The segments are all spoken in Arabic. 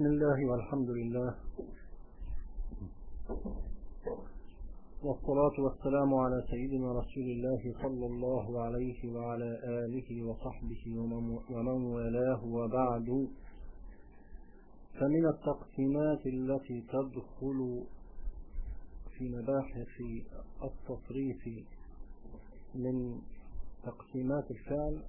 بسم الله والحمد لله والصلاة والسلام على سيدنا رسول الله صلى الله عليه وعلى آله وصحبه ومن والاه، وبعد. فمن التقسيمات التي تدخل في مباحث التصريف من تقسيمات الفعل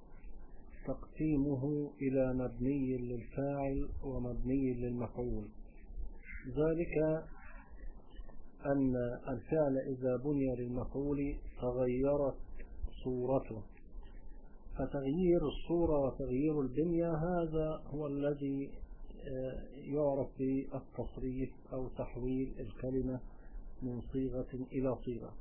تقسيمه إلى مبني للفاعل ومبني للمفعول. ذلك أن الفعل إذا بني للمفعول تغيرت صورته، فتغيير الصورة وتغيير البنية هذا هو الذي يعرف بالتصريف أو تحويل الكلمة من صيغة إلى صيغة.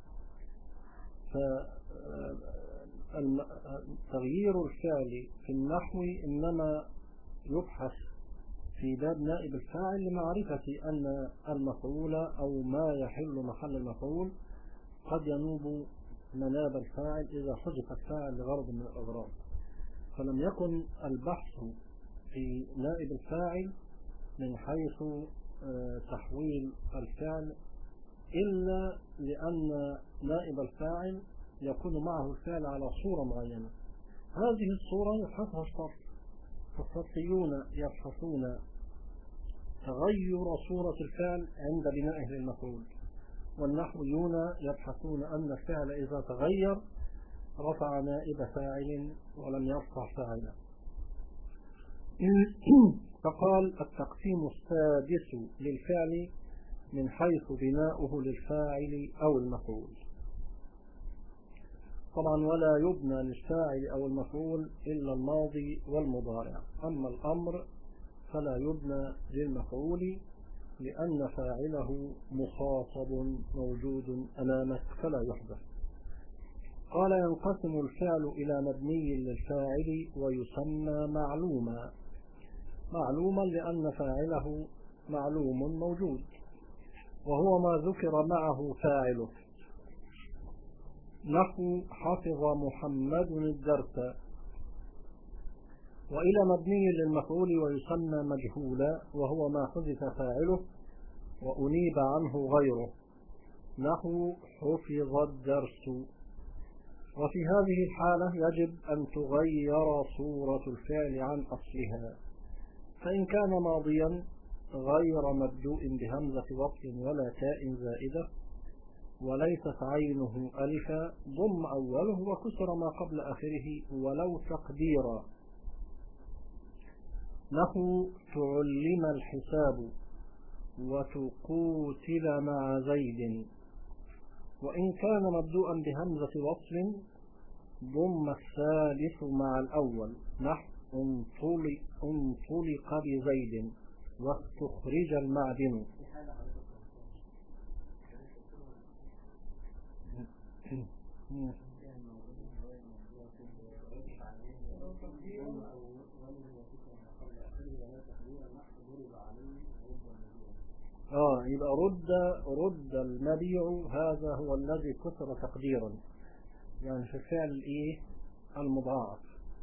فتغيير الفعل في النحو إنما يبحث في باب نائب الفاعل لمعرفة أن المفعول أو ما يحل محل المفعول قد ينوب مناب الفاعل إذا حذف الفاعل لغرض من الأغراض. فلم يكن البحث في نائب الفاعل من حيث تحويل الفعل إلا لأن نائب الفاعل يكون معه الفعل على صورة معينة. هذه الصورة يبحثها الشرط، فالشرطيون يبحثون تغير صورة الفعل عند بنائه للمفعول، والنحويون يبحثون أن الفعل إذا تغير رفع نائب فاعل ولم يرفع فاعلا. فقال التقسيم السادس للفعل من حيث بناؤه للفاعل أو المفعول. طبعا ولا يبنى للفاعل أو المفعول إلا الماضي والمضارع، أما الأمر فلا يبنى للمفعول لأن فاعله مخاطب موجود أمامك فلا يحدث. قال ينقسم الفعل إلى مبني للفاعل ويسمى معلوما لأن فاعله معلوم موجود، وهو ما ذكر معه فاعله، نحو حفظ محمد الدرس. وإلى مبني للمفعول ويسمى مجهولا، وهو ما حذف فاعله وأنيب عنه غيره، نحو حفظ الدرس. وفي هذه الحالة يجب أن تغير صورة الفعل عن أصلها، فإن كان ماضيا غير مبدوء بهمزة وصل ولا تاء زائدة وليست عينه ألفا ضم أوله وكسر ما قبل آخره ولو تقديرا، نحو تعلم الحساب وتقوتل مع زيد. وإن كان مبدوءا بهمزة وصل ضم الثالث مع الأول، نحو انطلق بزيد واستخرج المعدن. يبقى رد المبيع، هذا هو الذي كسر تقديرا، يعني في فعل المضاعف.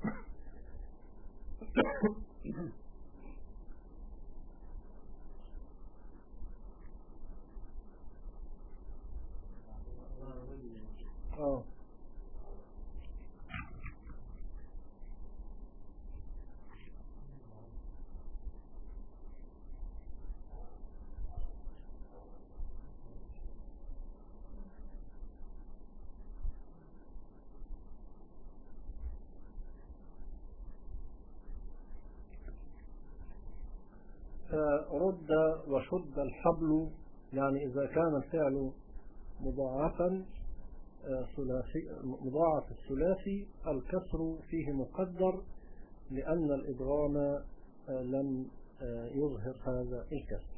رد وشد الحبل، يعني إذا كان الفعل مضاعفا مضاعف الثلاثي الكسر فيه مقدر لأن الإدغام لم يظهر هذا الكسر.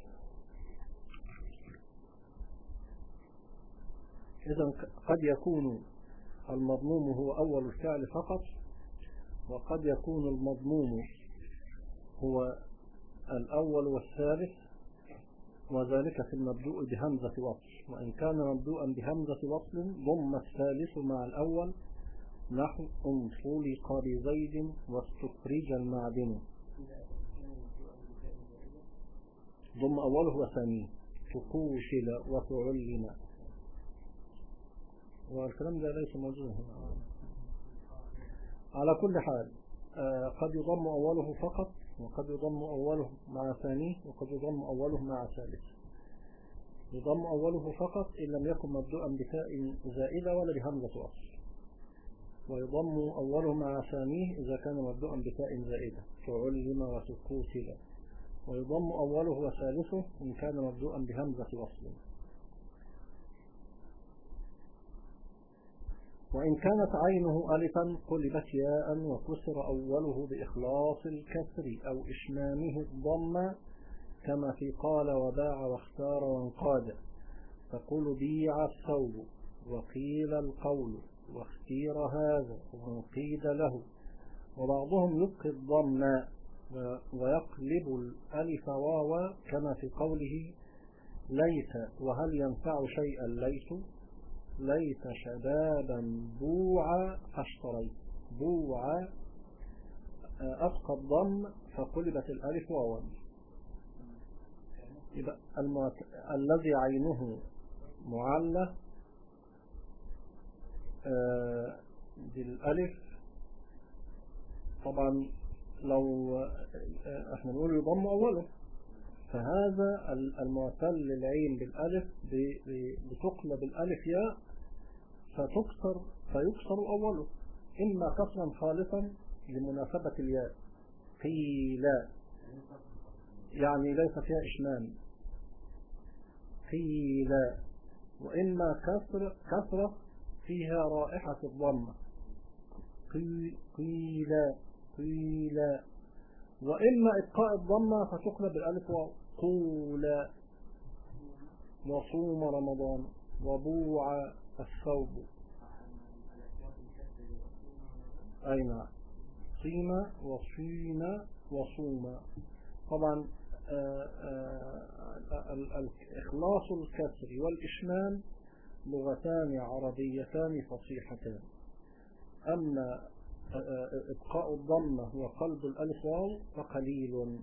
إذن قد يكون المضموم هو أول الفعل فقط، وقد يكون المضموم هو الأول والثالث، وذلك في المبدوء بهمزة وصل. وإن كان مبدوءا بهمزة وصل ضم الثالث مع الأول، نحو انطلق بزيد واستخرج المعدن. ضم أوله وثانيه، تقوشل وتعلم. والكلام ده ليس موجود هنا. على كل حال قد يضم أوله فقط، وقد يضم أوله مع ثانيه، وقد يضم أوله مع ثالث. يضم أوله فقط إن لم يكن مبدوءا بتاء زائدة ولا بهمزة أصل، ويضم أوله مع ثانيه إذا كان مبدوءا بتاء زائدة، تعلم وتقوتل. ويضم أوله وثالثه إن كان مبدوءا بهمزة أصل. وإن كانت عينه ألفا قلبت ياء وكسر أوله بإخلاص الكسر أو إشمامه الضم، كما في قال وباع واختار وانقاد. تقول بيع الثوب، وقيل القول، واختير هذا، وانقيد له. وبعضهم يبقي الضم ويقلب الألف واوا، كما في قوله ليت وهل ينفع شيئا ليت، ليت شبابا بوعا فاشتريت. بوعا أبقى الضم فقلبت الألف واوا. يبقى الذي عينه معلة بالألف، طبعا لو احنا نقول يضم أوله، فهذا المعتل العين بالألف بتقلب الألف ياء فيكسر أوله، إما كسرا خالصا لمناسبة الياء، قيل يعني ليس فيها إشمام، قيل. وإما كسرة فيها رائحة الضمة، قيل قيل. وإما إبقاء الضمة فتقلب الألف وقول. وصوم رمضان، وبوع الثوب. أين صيم وصيم وصوم. طبعا إخلاص الكسر والإشمام لغتان عربيتان فصيحتان. أما إبقاء الضمة وقلب الألف واو فقليل.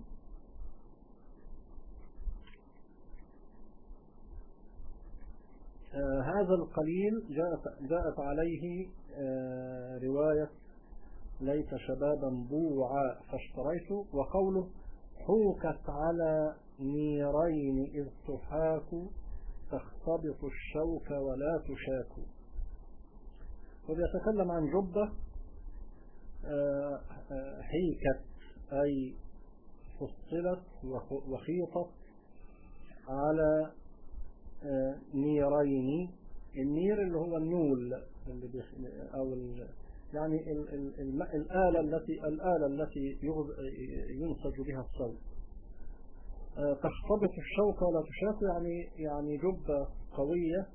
هذا القليل جاءت عليه رواية ليت شبابا بوعا فاشتريت. وقوله حوكت على نيرين إذ تحاك، تختبط الشوك ولا تشاك. وبيتكلم عن جبة حيكت أي فصلت وخيطت على نيرين. النير اللي هو النول أو يعني الآلة التي ينسج بها الصوت. تختبط الشوك ولا تشاك يعني جبة قوية،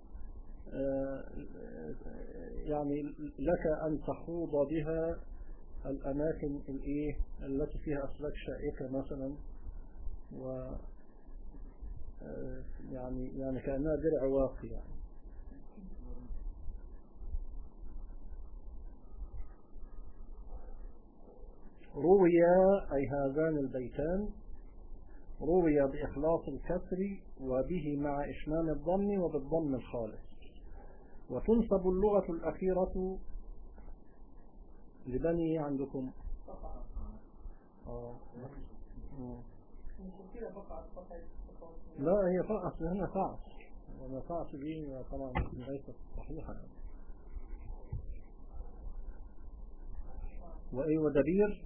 يعني لك أن تخوض بها الأماكن التي فيها أسلاك شائكة مثلا، و يعني كأنها درع واقي يعني. روي أي هذان البيتان روي بإخلاص الكسر وبه مع إشمام الضم وبالضم الخالص. وتنسب اللغة الأخيرة لبني عندكم لا هي فقط هنا فعص، وما فعص دي طبعا ليست صحيحة. وإيه ودبير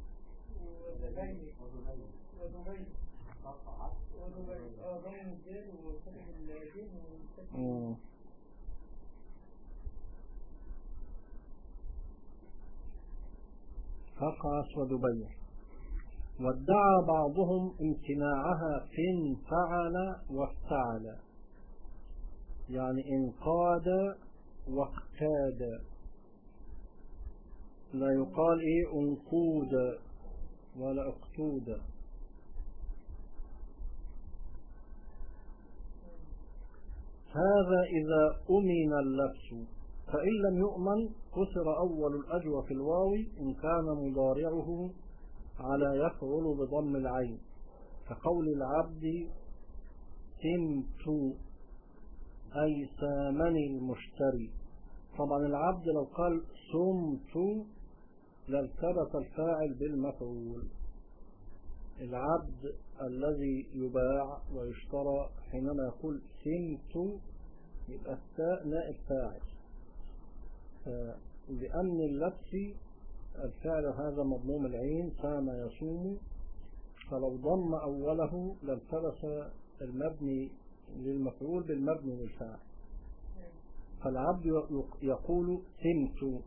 فقعس ودبير. وادعى بعضهم امتناعها في انفعل وافتعل، يعني انقاد واقتاد. لا يقال انقود ولا اقتود. هذا إذا أمن اللبس، فإن لم يؤمن كسر أول الأجوف الواو إن كان مضارعه على يفعل بضم العين، كقول العبد سمت أي سامني المشتري. طبعا العبد لو قال سمت لالتبس الفاعل بالمفعول. العبد الذي يباع ويشترى حينما يقول سمت يبقى التاء نائب فاعل، لأن اللبس الفعل هذا مضموم العين سام يصوم، فلو ضم أوله لالتبس المبني للمفعول بالمبني للفاعل. فالعبد يقول سمت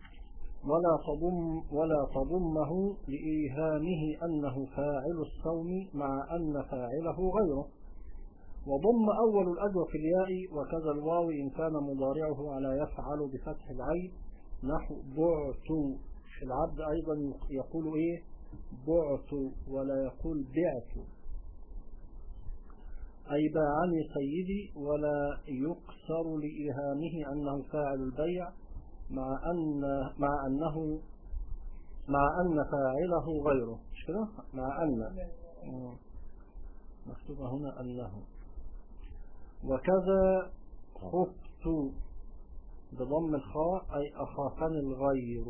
ولا تضمه لإيهامه أنه فاعل الصوم مع أن فاعله غيره. وضم أول الأجر في الياء وكذا الواو إن كان مضارعه على يفعل بفتح العين نحو بعت. العبد أيضا يقول إيه بعت ولا يقول بعت، أي باعني سيدي، ولا يقصر لإيهامه أنه فاعل البيع مع أن فاعله غيره. مش كده؟ مع أن مكتوبة هنا أنه. وكذا خفت بضم الخاء أي أخافني الغير.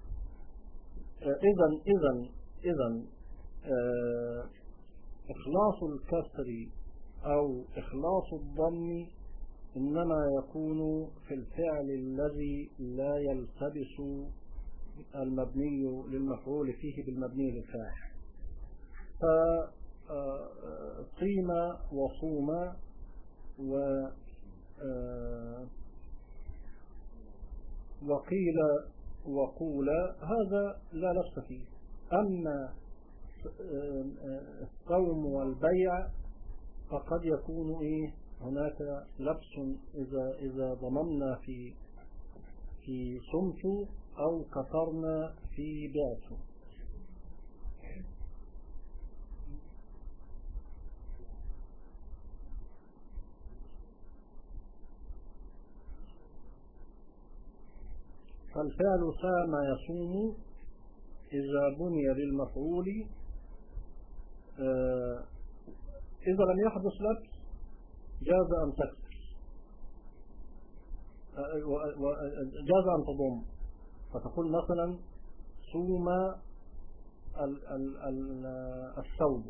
إذن إخلاص الكسر أو إخلاص الضم إنما يكون في الفعل الذي لا يلتبس المبني للمفعول فيه بالمبني للفاعل. فصيم وصوم وقيل وقول هذا لا لبس فيه. أما الصوم والبيع فقد يكون هناك لبس إذا ضممنا في صمت أو كسرنا في بعت. فالفعل سام يصوم إذا بني للمفعول إذا لم يحدث لبس جاز أن تكسر، جاز أن تضم، فتقول مثلا صوم الثوب.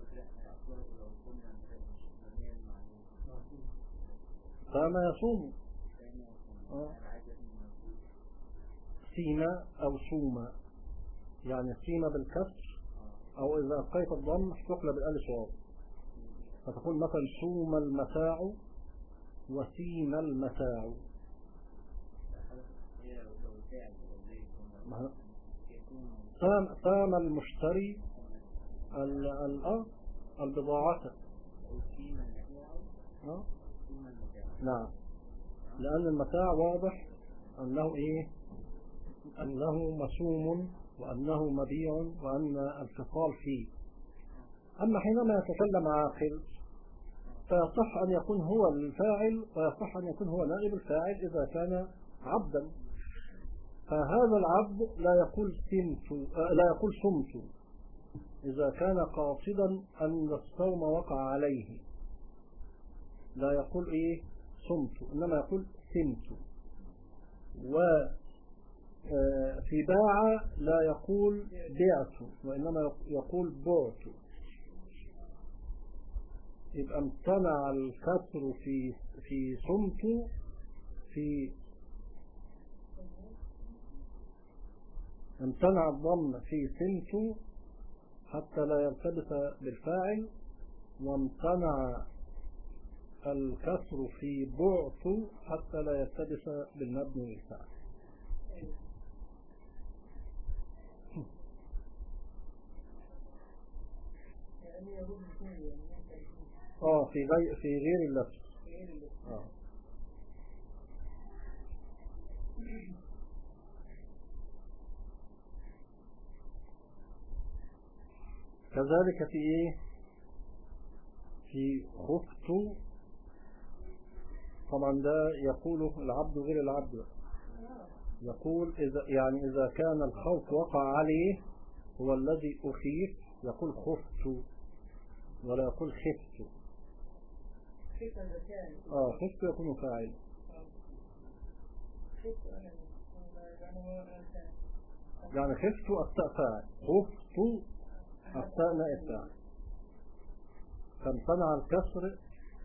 سام يصوم سين أو صوم، يعني سين بالكسر، أو إذا أبقيت الضم تقلب الألف واو، فتقول مثلا صوم المتاع وسين المتاع. سام المشتري البضاعة. نعم، لأن المتاع واضح أنه أنه مسوم وأنه مبيع وأن الفصال فيه. أما حينما يتكلم عاقل فيصح أن يكون هو الفاعل ويصح أن يكون هو نائب الفاعل إذا كان عبدا. فهذا العبد لا يقول صمت إذا كان قاصدا أن الصوم وقع عليه، لا يقول صمت، إنما يقول سمت. وفي باع لا يقول بعت وإنما يقول بعت. يبقى امتنع الكسر في صمت، امتنع الضم في سمت حتى لا يلتبس بالفاعل، وامتنع الكسر في بعت حتى لا يلتبس بالمبني للفاعل. في غير اللبس. كذلك في خفت. طبعا ده يقول العبد غير العبد، يقول إذا كان الخوف وقع عليه هو الذي أخيف يقول خفت، ولا يقول خفت. خفت يكون فاعل. يعني خفت التاء فاعل، خفت التاء نائب فاعل. فامتنع الكسر،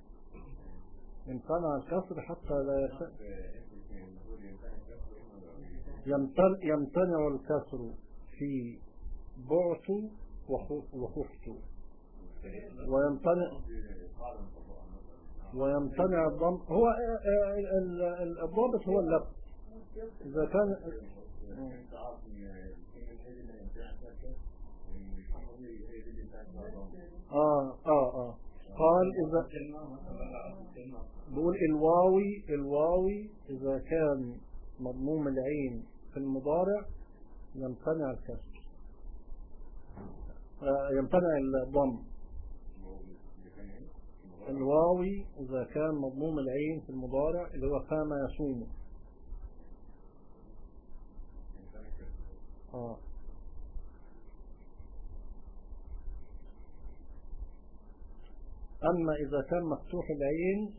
امتنع الكسر حتى لا يمتنع الكسر في بعت وخفت، ويمتنع الضم. هو الضابط هو اللفظ. إذا كان قال إذا بقول الواوي إذا كان مضموم العين في المضارع يمتنع الكسر، يمتنع الضم. الواوي إذا كان مضموم العين في المضارع اللي هو قام يصوم. أما إذا كان مفتوح العين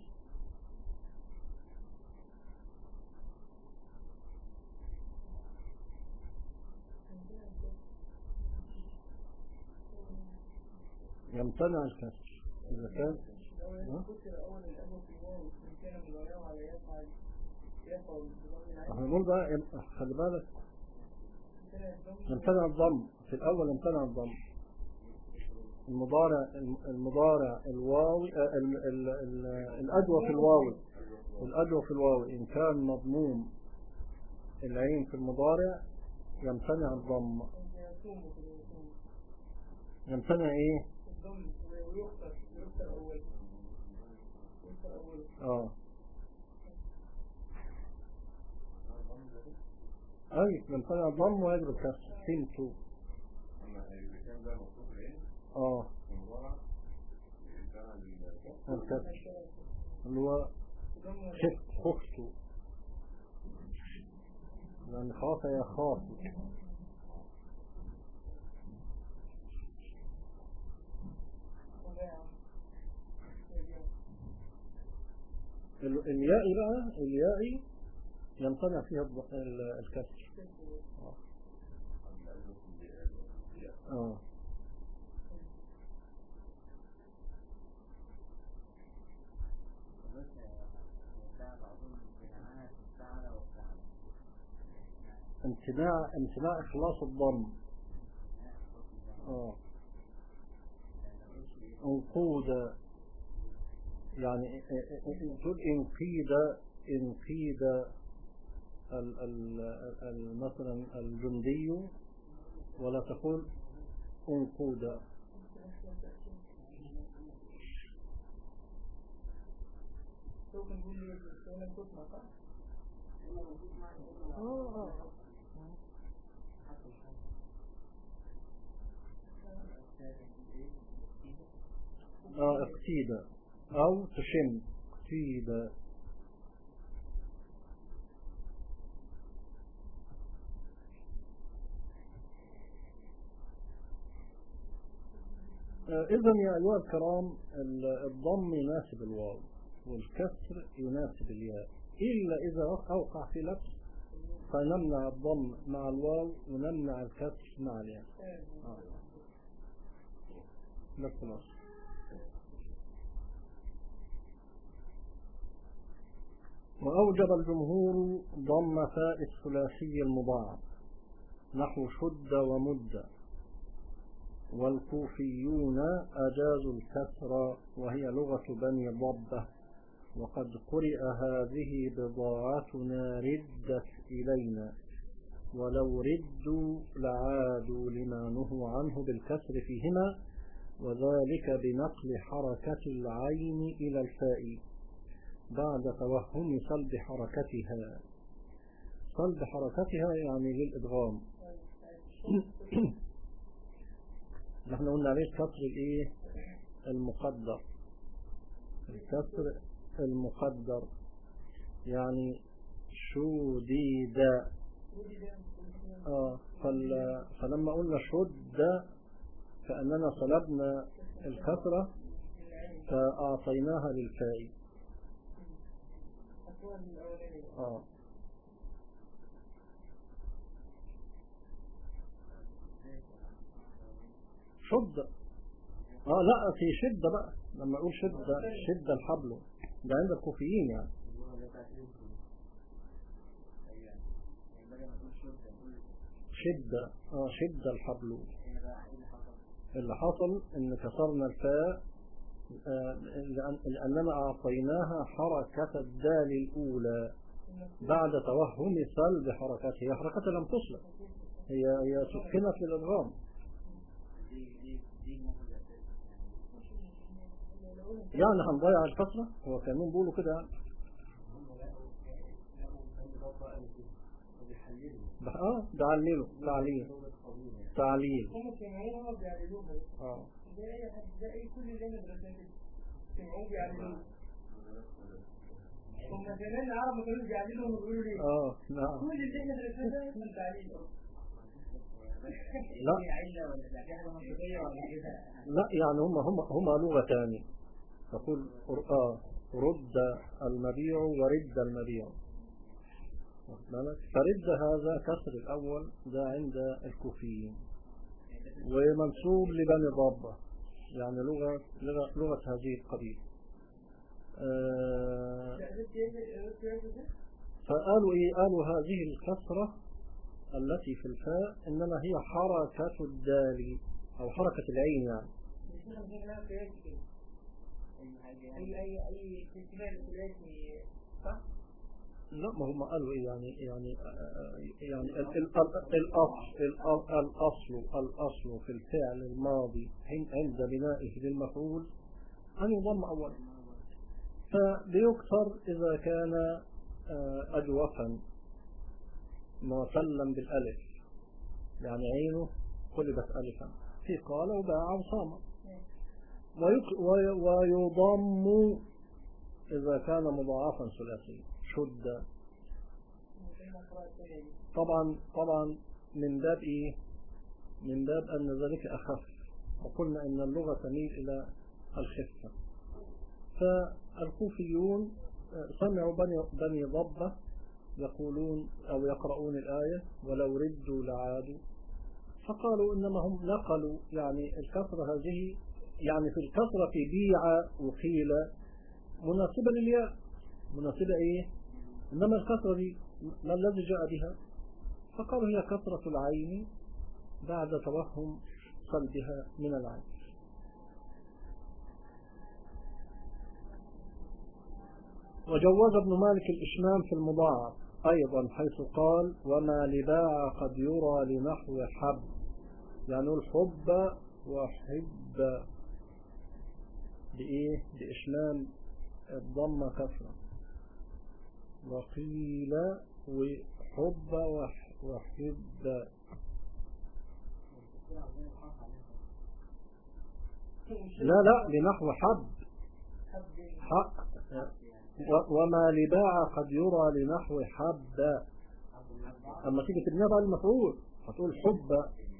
يمتنع الكسر. إذا كان احنا نقول بقى خلي بالك يمتنع الضم في الأول، يمتنع الضم. المضارع الواوي الأدوى في الواوي، الأدوى في الواوي إن كان مضموم العين في المضارع يمتنع الضم. يمتنع ايه؟ اي يمتنع الضم ويجب الكسر. فهمتوا؟ الكسر اللي هو خفت، يعني خاف يخاف. الياء بقى، الياء يمتنع فيها الكسر. امتناع إخلاص الضم. انقود، يعني تقول انقيد مثلا الجندي، ولا تقول انقود. اقتيد او تشم اقتيد. إذن يا أيها الكرام الضم يناسب الواو والكسر يناسب الياء، إلا إذا أوقع في لبس فنمنع الضم مع الواو ونمنع الكسر مع الياء. نفس الأصل. وأوجب الجمهور ضم فاء الثلاثي المضاعف نحو شد ومد، والكوفيون أجازوا الكسر وهي لغة بني ضبة، وقد قرئ هذه بضاعتنا ردت إلينا، ولو ردوا لعادوا لما نهوا عنه بالكسر فيهما، وذلك بنقل حركة العين إلى الفاء بعد توهم صلب حركتها. صلب حركتها يعني للإدغام. نحن قلنا عليه الكسر الايه المقدر، الكسر المقدر يعني شديد. فلما قلنا شد كأننا صلبنا الكسرة فأعطيناها للفاء. شد. لا، في شدة بقى، لما أقول شدة الحبل ده عند الكوفيين يعني. شدة الحبل. اللي حصل إن كسرنا الفاء لأننا أعطيناها حركة الدال الأولى بعد توهم سلب حركاتها. هي حركتها لم تصلب، هي سكنت للإدغام. يعني هنضيع الكسرة؟ هو كانوا بيقولوا كده. ده تعليل. زي كل اللي انا درسناه سمعوه بيعللوه. هم زمان العرب ما كانوش بيعللوا ويقولوا ليه؟ نعم. كل اللي احنا درسناه ده كان تعليل. لا يعني هم لغتان. تقول رد المبيع ورد المبيع. فرد هذا كسر الأول ده عند الكوفيين، ومنسوب لبني ضبة، يعني لغة هذه القبيلة. فقالوا قالوا هذه الكسرة التي في الفاء إنما هي حركة الدال أو حركة العين يعني. لا، ما هم قالوا يعني الأصل في الفعل الماضي عند بنائه للمفعول أن يضم أولا، فبيكثر إذا كان أجوفا مسلم بالألف، يعني عينه قلبت ألفا في قال وباع وصام. ويضم إذا كان مضاعفا ثلاثي شد. طبعا من باب أن ذلك أخف، وقلنا أن اللغة تميل إلى الخفة. فالكوفيون سمعوا بني ضبة يقولون أو يقرؤون الآية ولو ردوا لعادوا، فقالوا إنما هم نقلوا يعني الكسرة هذه، يعني في الكسرة في بيع وقيل مناسبة للياء، مناسبة إنما الكسرة دي ما الذي جاء بها؟ فقالوا هي كسرة العين بعد توهم صلبها من العين. وجوز ابن مالك الإشمام في المضاعف أيضا حيث قال وما لباع قد يرى لنحو حب، يعني الحب وحب بإشمام الضمة كسرة، وقيل وحب وحب. لا لنحو حب حق. وما لباع قد يرى لنحو حب، أما تيجي تبنيها بقى المفعول هتقول حب.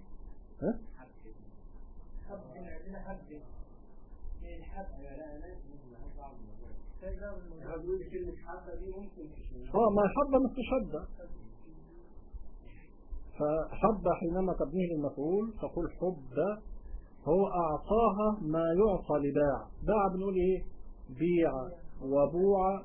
ما حب مثل شدة، فحب حينما تبنيه للمفعول تقول حب. هو أعطاها ما يعطى لباع. باع بنقول بيع وبوع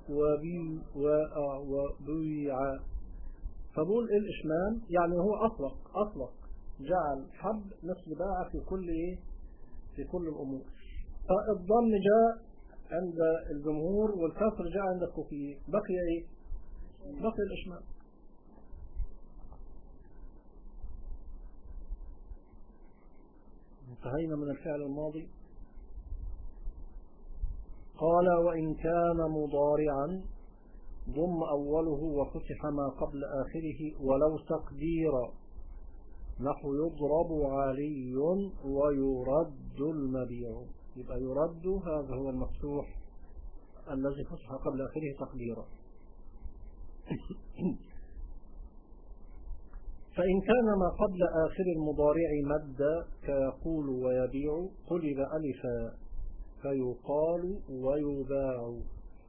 وبيع. فبقول الإشمام يعني هو أطلق جعل حب مثل باع في كل الأمور. فالضم جاء عند الجمهور والكسر جاء عند الكوفيين، بقي بقي الإشمام. انتهينا من الفعل الماضي. قال وإن كان مضارعا ضم أوله وفتح ما قبل آخره ولو تقديرا، نحو يضرب علي ويرد المبيع. يبقى يرد هذا هو المفتوح الذي فتح قبل آخره تقديرا. فإن كان ما قبل آخر المضارع مد كيقول ويبيع قلب ألفا، فيقال ويباع.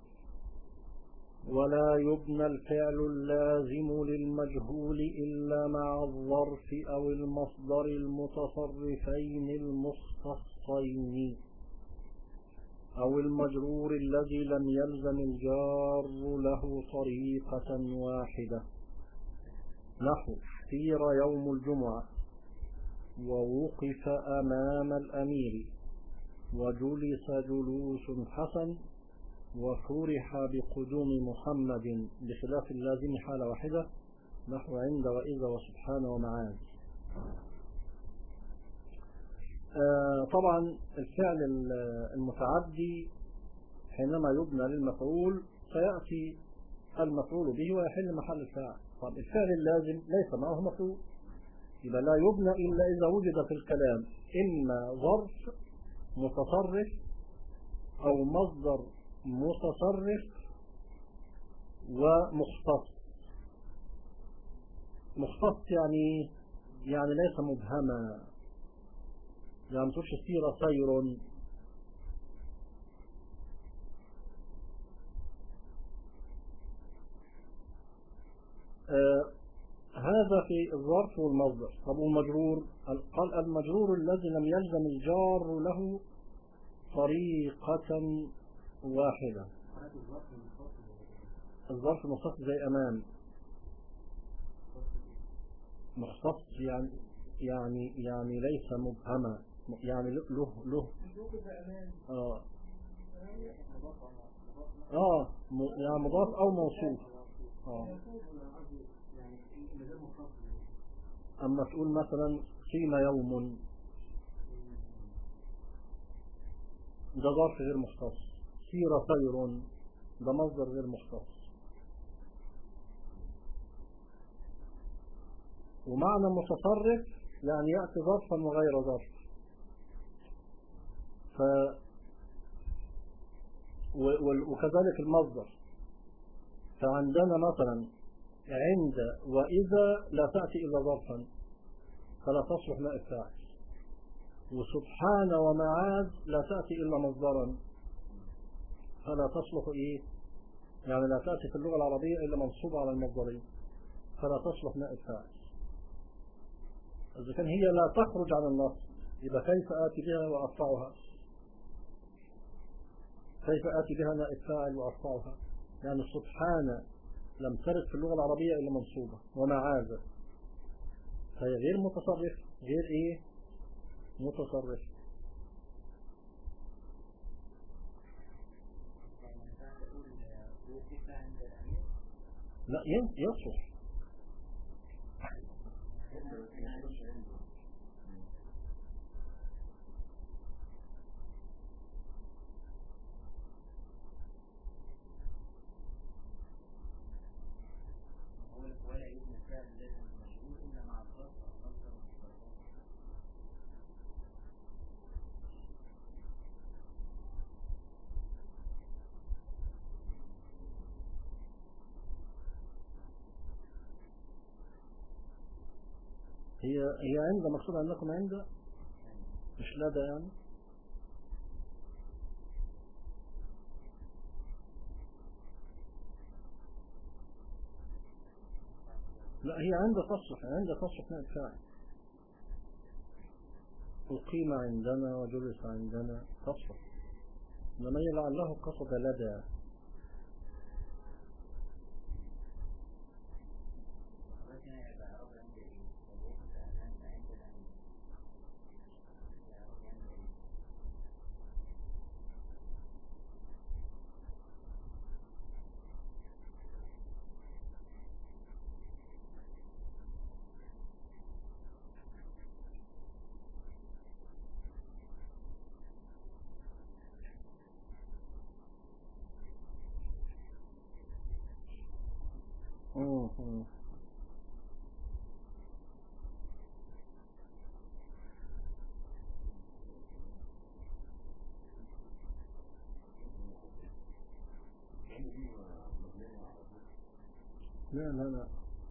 ولا يبنى الفعل اللازم للمجهول إلا مع الظرف أو المصدر المتصرفين المختصين أو المجرور الذي لم يلزم الجار له طريقة واحدة. نحو سير يوم الجمعة، ووقف أمام الأمير، وجلس جلوس حسن، وفرح بقدوم محمد، بخلاف اللازم حالة واحدة، نحو عند وإذا وسبحان ومعاذ. طبعا الفعل المتعدي حينما يبنى للمفعول سيأتي المفعول به ويحل محل الفاعل. طب الفعل اللازم ليس معه مفعول، يبقى لا يبنى إلا إذا وجد في الكلام إما ظرف متصرف أو مصدر متصرف ومختص. مختص يعني ليس مبهما، يعني تقولش سير سير. هذا في الظرف والمصدر. طب والمجرور؟ قال المجرور الذي لم يلزم الجار له طريقة واحدة. الظرف مختص زي أمام، مختص يعني ليس مبهما، يعني له يعني مضاف أو موصوف. أما تقول مثلا صيم يوم، ده ظرف غير مختص. سير سير، ده مصدر غير مختص. ومعنى متصرف يعني يأتي ظرفا وغير ظرف. وكذلك المصدر. فعندنا مثلا عند وإذا لا تأتي إلا ظرفا فلا تصلح نائب فاعل، وسبحان ومعاذ لا تأتي إلا مصدرا فلا تصلح يعني لا تأتي في اللغة العربية إلا منصوبة على المصدرين فلا تصلح نائب فاعل. إذا كان هي لا تخرج عن النص يبقى كيف آتي بها وأرفعها؟ كيف آتي بها نائب فاعل وأرفعها؟ يعني سبحان لم ترد في اللغة العربية إلا منصوبة، ومعاذ فهي غير متصرف، غير متصرف. لا يصح. هي عند مقصود أنكم عند، مش لدى يعني. لا هي عند تصلح نائب فاعل. أقيم عندنا وجلس عندنا تصلح، إنما هي لعله قصد لدى. لا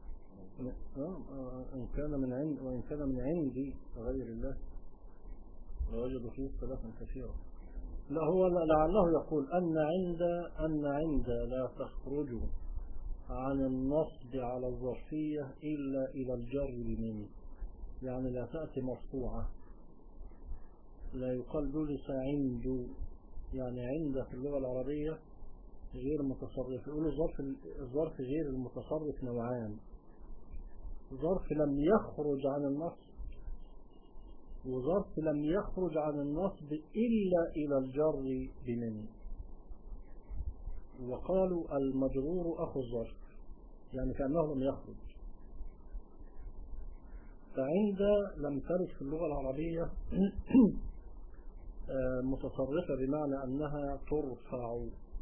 إن كان من عندي غير الله لوجدوا فيه اختلافا كثيرا. لا، هو لعله يقول أن عند لا تخرج عن النصب على الظرفية إلا إلى الجر بمن، يعني لا تأتي مرفوعة. لا يقال جلس عند، يعني عند في اللغة العربية غير متصرف. يقولوا الظرف غير المتصرف نوعان: ظرف لم يخرج عن النصب، وظرف لم يخرج عن النصب إلا إلى الجر بمن. وقالوا المجرور أخو الظرف، يعني كأنه لم يخرج. فعند لم ترد في اللغة العربية متصرفة بمعنى أنها ترفع.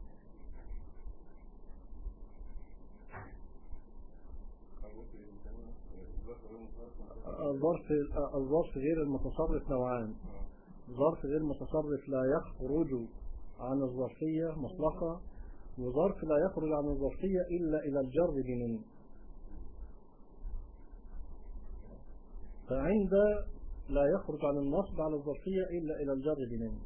الظرف غير المتصرف نوعان: ظرف غير متصرف لا يخرج عن الظرفية مطلقة، وظرف لا يخرج عن الظرفية إلا إلى الجر بمن. فعند لا يخرج عن النصب على الظرفية إلا إلى الجر بمن.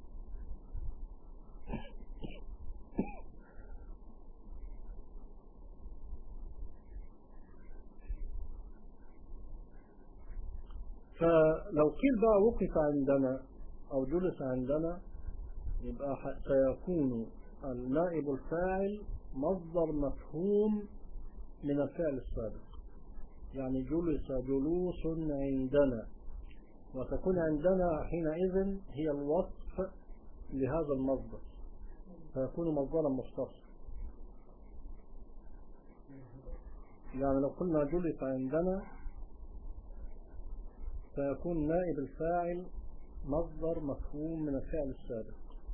فلو قيل بقى وقف عندنا أو جلس عندنا، يبقى سيكون النائب الفاعل مصدر مفهوم من الفعل السابق، يعني جلس جلوس عندنا، وتكون عندنا حينئذ هي الوصف لهذا المصدر، فيكون مصدرا مختصا. يعني لو قلنا جلس عندنا فيكون نائب الفاعل مصدر مفهوم من الفعل السابق.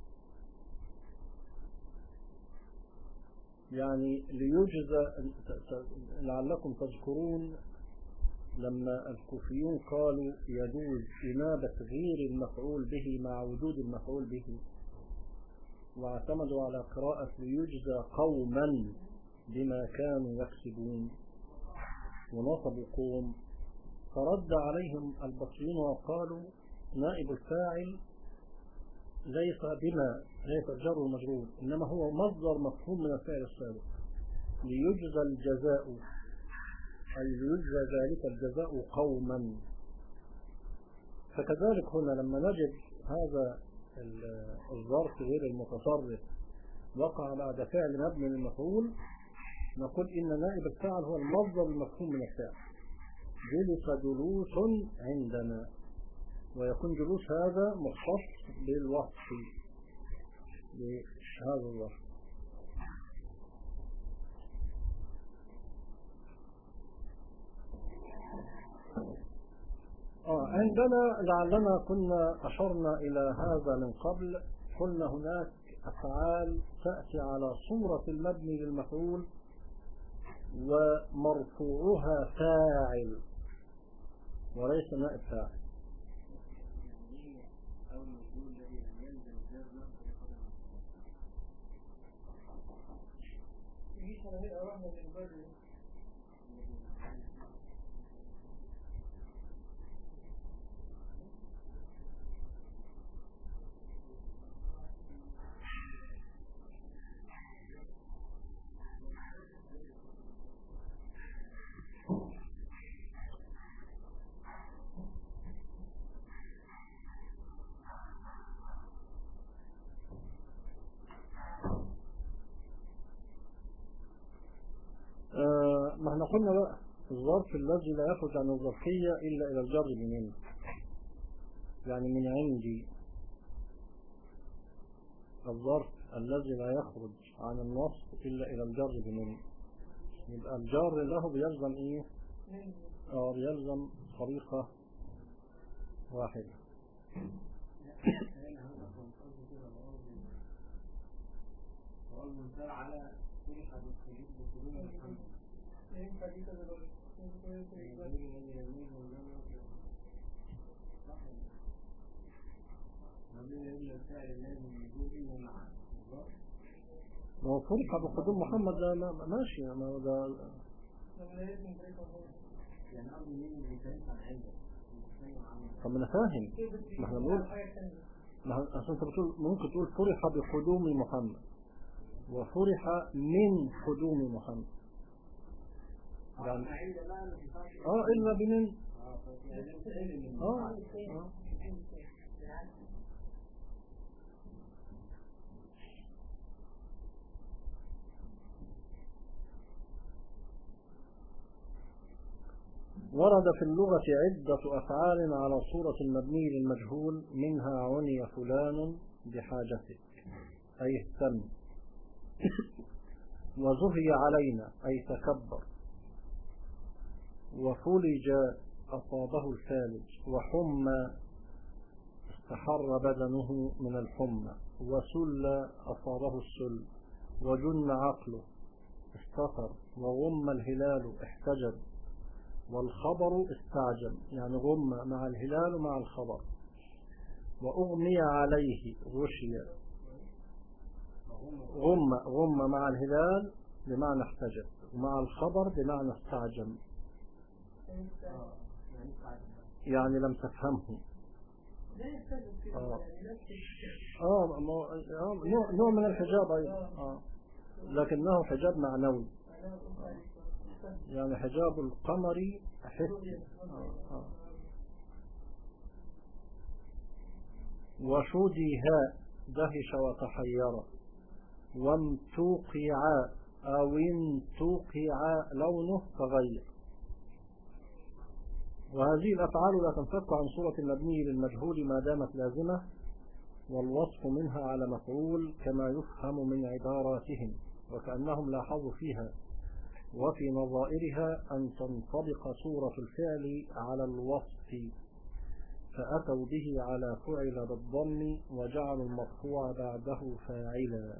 يعني ليجزى، لعلكم تذكرون لما الكوفيون قالوا يجوز إنابة غير المفعول به مع وجود المفعول به، واعتمدوا على قراءة ليجزى قوما بما كانوا يكسبون، ونصبوا قوم، فرد عليهم البصريون وقالوا نائب الفاعل ليس الجر والمجرور، إنما هو مصدر مفهوم من الفعل السابق. ليجزى الجزاء، أي ليجزى ذلك الجزاء قوما. فكذلك هنا لما نجد هذا الظرف غير المتصرف وقع بعد فعل مبني للمفعول، نقول إن نائب الفاعل هو المصدر المفهوم من الفعل. جلس جلوس عندنا، ويكون جلوس هذا مختص بالوصف بهذا الوصف. عندنا لعلنا كنا أشرنا إلى هذا من قبل، قلنا هناك أفعال تأتي على صورة المبني للمفعول ومرفوعها فاعل وليس نائب فاعل. ما احنا قلنا بقى الظرف الذي لا يخرج عن الظرفية إلا إلى الجر بمن، يعني من عندي. الظرف الذي لا يخرج عن النصب إلا إلى الجر بمن، يبقى الجر له بيلزم إيه؟ بيلزم طريقة واحدة. هو فرح بقدوم محمد ده ماشي، ما ده طب انا فاهم، ما احنا بنقول عشان انت بتقول ممكن تقول فرح بقدوم محمد وفرح من قدوم محمد يعني إلا بمن ورد في اللغة عدة أفعال على صورة المبني للمجهول، منها عني فلان بحاجته أي اهتم، وزهي علينا أي تكبر، وفلج أصابه الفالج، وحمى استحر بدنه من الحمى، وسل أصابه السل، وجن عقله استثر، وغم الهلال احتجب، والخبر استعجل يعني غم مع الهلال مع الخبر، وأغمي عليه غشي، غم مع الهلال بمعنى احتجب، ومع الخبر بمعنى استعجل يعني لم تفهمه. نوع من الحجاب أيضا لكنه حجاب معنوي يعني حجاب القمر حسي. وشدها دهش وتحير، وامتوقع أو انتوقع لونه تغير. وهذه الأفعال لا تنفك عن صورة المبني للمجهول ما دامت لازمة، والوصف منها على مفعول كما يفهم من عباراتهم، وكأنهم لاحظوا فيها وفي نظائرها أن تنطبق صورة الفعل على الوصف، فأتوا به على فعل بالضم وجعلوا المرفوع بعده فاعلا.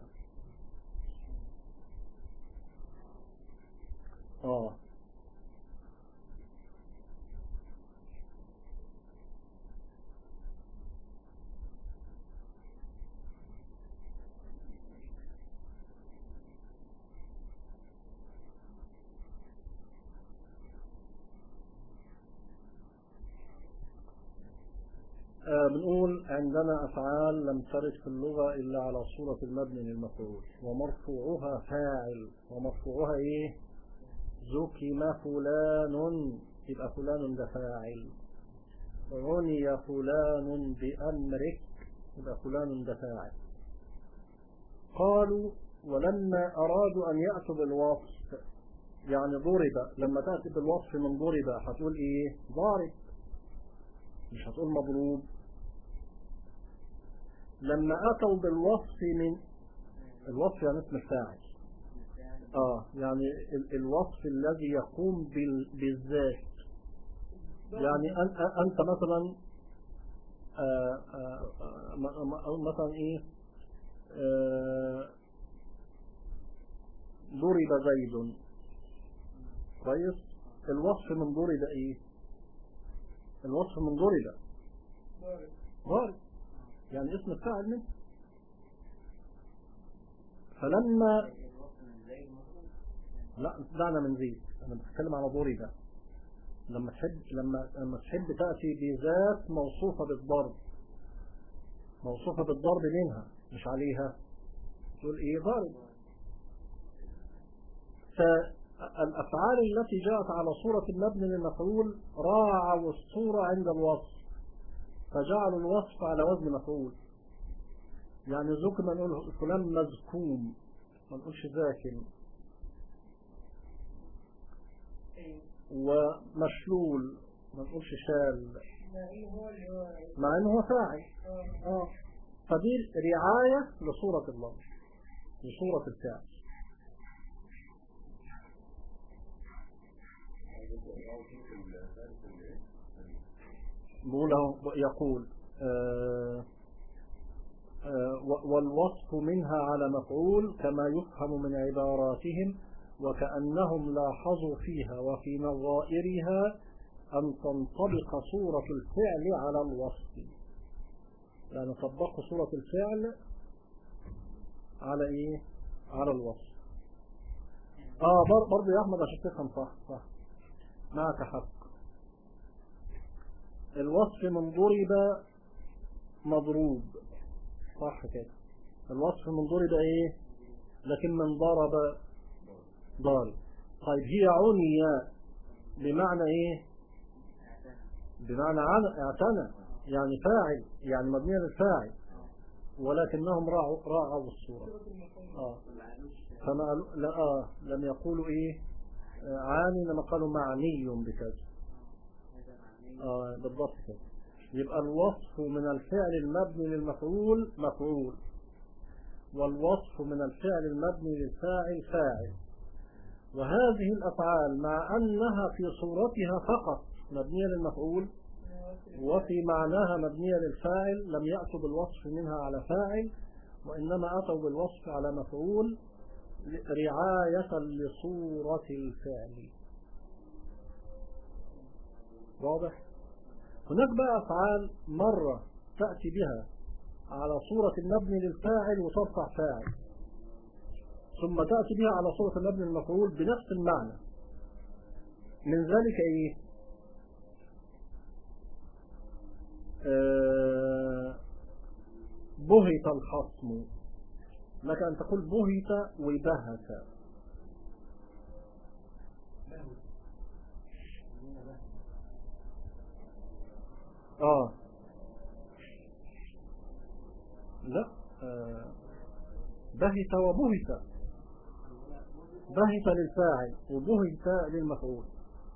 بنقول عندنا أفعال لم ترد في اللغة إلا على صورة المبني للمفعول، ومرفوعها فاعل، ومرفوعها إيه؟ زكم فلان يبقى فلان ده فاعل، عني فلان بأمرك يبقى فلان ده فاعل. قالوا ولما أرادوا أن يأتوا بالوصف يعني ضرب، لما تأتي بالوصف من ضرب هتقول إيه؟ ضارب، مش هتقول مضروب. لما أتوا بالوصف من الوصف يعني اسم الفاعل يعني الوصف الذي يقوم بالذات، يعني أنت مثلا مثلا إيه ضرب زيد كويس، الوصف من ضرب إيه؟ الوصف من ضرب ضارب يعني اسم الفاعل منه. فلما لا دعنا من زيد، انا بتكلم على ضرب. لما تحب تأتي بذات موصوفة بالضرب، موصوفة بالضرب منها مش عليها، تقول ايه؟ ضارب. فالافعال التي جاءت على صورة المبني للمفعول راعوا الصورة عند الوصف فجعلوا الوصف على وزن مفعول. يعني زكم نقول فلان مزكوم، ما نقولش ذاكم. ومشلول ما نقولش شال مع انه هو فاعل. فدي رعاية لصورة الله، لصورة الفعل. يقول والوصف منها على مفعول كما يفهم من عباراتهم، وكأنهم لاحظوا فيها وفي نظائرها أن تنطبق صورة الفعل على الوصف، يعني طبقوا صورة الفعل على إيه؟ على الوصف. برضه يا أحمد عشان تفهم صح معك حق. الوصف من ضرب مضروب صح كده. الوصف من ضرب ايه، لكن من ضرب ضارب. طيب هي عني بمعنى ايه؟ بمعنى اعتنى، يعني فاعل، يعني مبنية للفاعل، ولكنهم راعوا الصورة. فما قالوا لا لم يقولوا ايه عاني، لما قالوا معني بكذا. بالضبط كده. يبقى الوصف من الفعل المبني للمفعول مفعول، والوصف من الفعل المبني للفاعل فاعل. وهذه الأفعال مع أنها في صورتها فقط مبنية للمفعول وفي معناها مبنية للفاعل لم يأتوا بالوصف منها على فاعل، وإنما أتوا بالوصف على مفعول رعاية لصورة الفعل. واضح؟ هناك بقى أفعال مرة تأتي بها على صورة المبني للفاعل وترفع فاعل، ثم تأتي بها على صورة المبني للمفعول بنفس المعنى. من ذلك ايه؟ بهت الخصم، لك أن تقول بهت وبهت. لا بهت وبهت، بهت للفاعل وبهت للمفعول.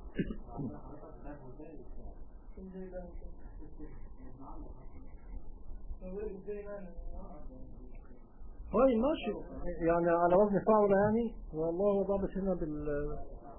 طيب ماشي، يعني على وزن فعل يعني، والله ضابط هنا بال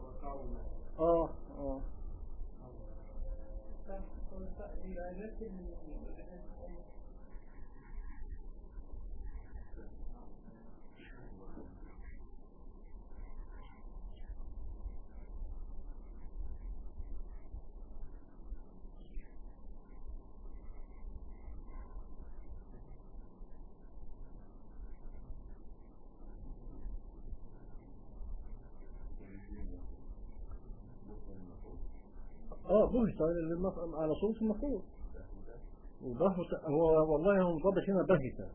بهت على صورة المفعول، وبهت هو والله هو مضبط هنا بهت.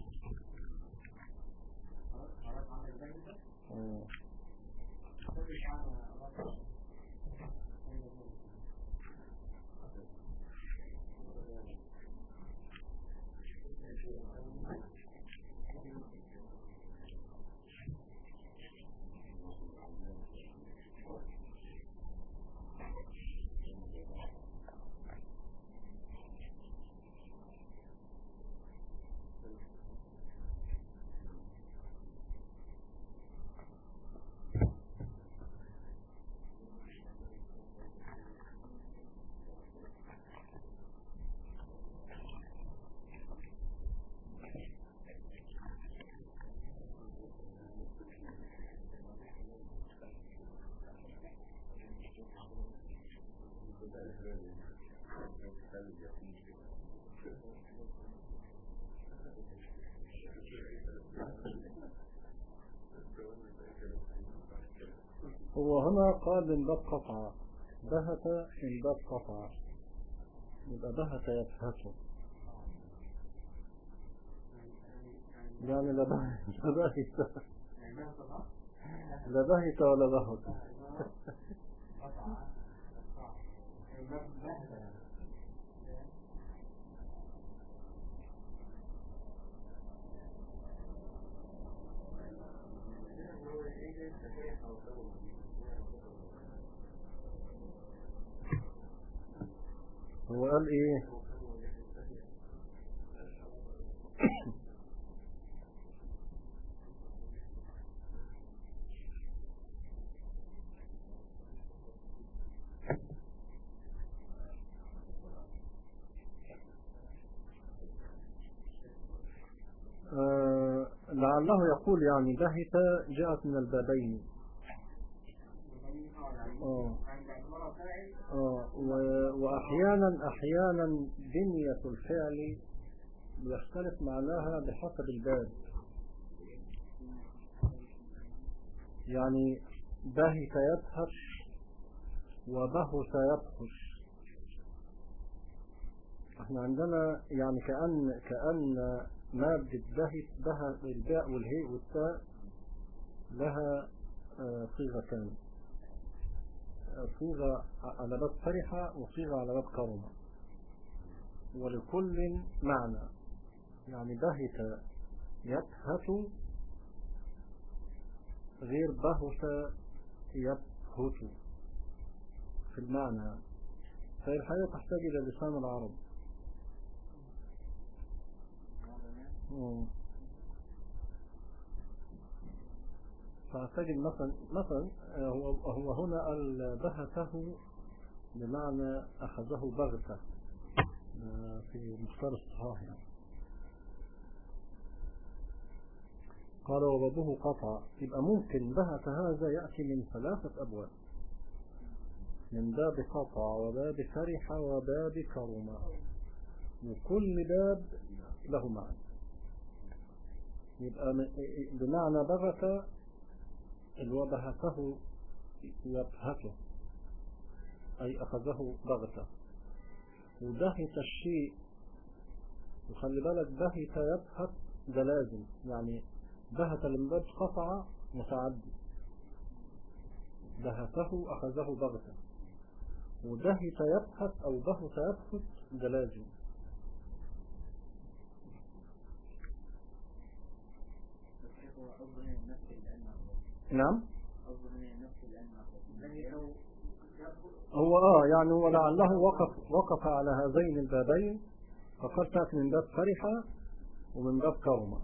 هو هنا قال من باب قطع، بهت من باب قطع، يبقى بهت يبهت، يعني لا بهت لا بهت ولا بهت. هو قال ايه؟ لعله يقول يعني بهت جاءت من البابين. وأحيانا بنية الفعل يختلف معناها بحسب الباب، يعني بهت يبهش وبهت يبهش. احنا عندنا يعني كأن مادة بها الباء والهاء والتاء لها صيغتان، صيغة على باب فرحة وصيغة على باب كرمة، ولكل معنى. يعني بهت يبهت غير بهت يبهت في المعنى، فهي الحقيقة تحتاج إلى لسان العرب. فأعتقد مثلا هو هنا بهته بمعنى أخذه بغتة في مختار الصحاح يعني. قال وبابه قطع، يبقى ممكن بهت هذا يأتي من 3 أبواب، من باب قطع وباب فرح وباب كرم، وكل باب له معنى. يبقى بمعنى بغت اللي هو بهته يبهته أي أخذه بغتة، وبهت الشيء، وخلي بالك بهت يبهت ده لازم، يعني بهت من باب قطع متعدي، بهته أخذه بغتة، وبهت يبهت أو بهت يبهت ده لازم. نعم هو يعني هو لعله وقف على هذين البابين، فقد تأتي من باب فرحة ومن باب كرمة.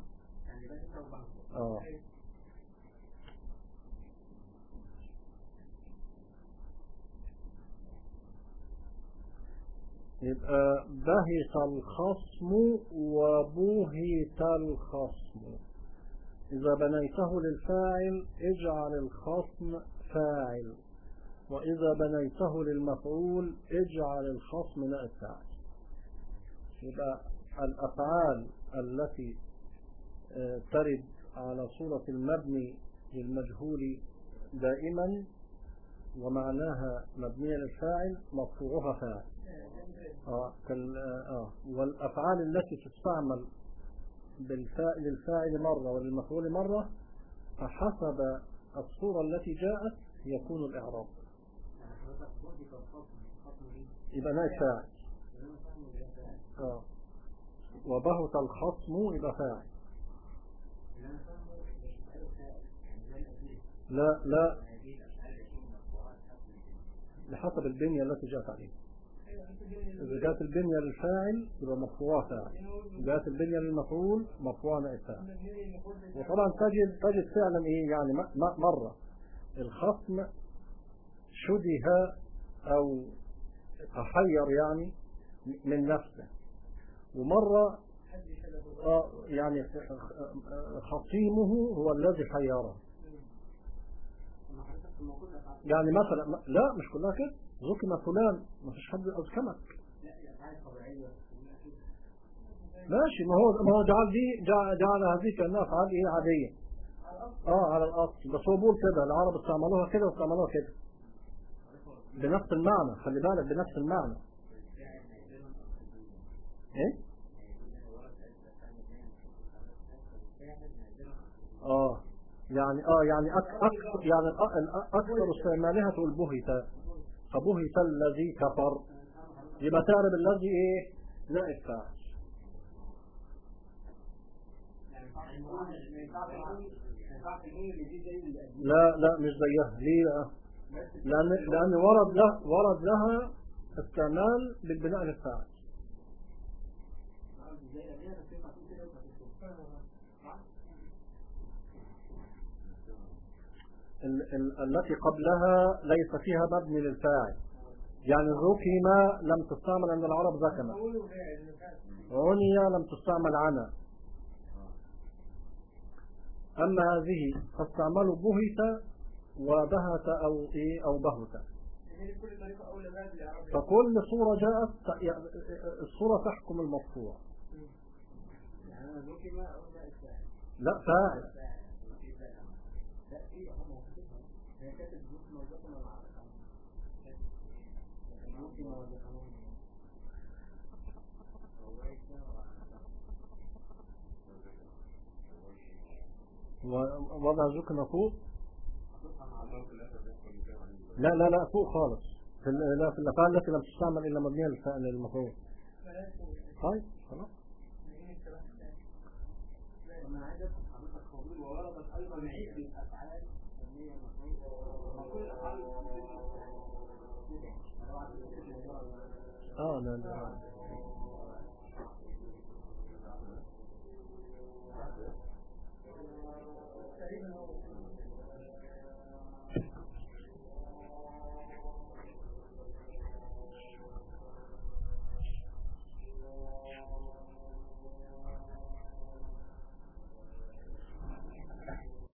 يبقى بهت الخصم وبهت الخصم، إذا بنيته للفاعل اجعل الخصم فاعل، وإذا بنيته للمفعول اجعل الخصم نائب فاعل. يبقى الأفعال التي ترد على صورة المبني للمجهول دائما ومعناها مبنية للفاعل مرفوعها فاعل. والأفعال التي تستعمل للفاعل مرة وللمفعول مرة فحسب الصورة التي جاءت يكون الإعراب. يبقى نائب فاعل. وبهت الخصم يبقى فاعل. لا بحسب البنية التي جاءت عليه. إذا جاءت البنية للفاعل يبقى مرفوعها فاعل، جاءت البنية للمفعول مرفوعها نائب فاعل. وطبعا تجد فعلا يعني مرة الخصم شبه أو تحير يعني من نفسه، ومرة يعني خصيمه هو الذي حيره. يعني مثلا لا مش كلها كده، ذكر فلان ما فيش حد أذكمك ماشي، ما هو جعل هذه كأنها أفعال عادية على الأصل، بس هو بيقول كده العرب استعملوها كده واستعملوها كده بنفس المعنى، خلي بالك بنفس المعنى. ايه يعني أكثر استعمالها تقول بهت، فبهت الذي كفر، يبقى تعرف الذي ايه نائب فاعل. لا مش زيها. ليه؟ لأن ورد لها استعمال بالبناء للفاعل. التي قبلها ليس فيها مبني للفاعل، يعني ذكم لم تستعمل عند العرب ذكم، عني لم تستعمل عنا. أما هذه فاستعملوا بهت وبهت أو بهت، فكل صورة جاءت الصورة تحكم المرفوع. لا فاعل. وضع ذكر فوق. لا فوق خالص. لا في الأفعال التي لم تستعمل إلا مبنية للمفعول. طيب خلاص. أنا عايز أفهم حضرتك قول ووردت أيضا عدة الأفعال مبنية مفعول كل الأفعال لا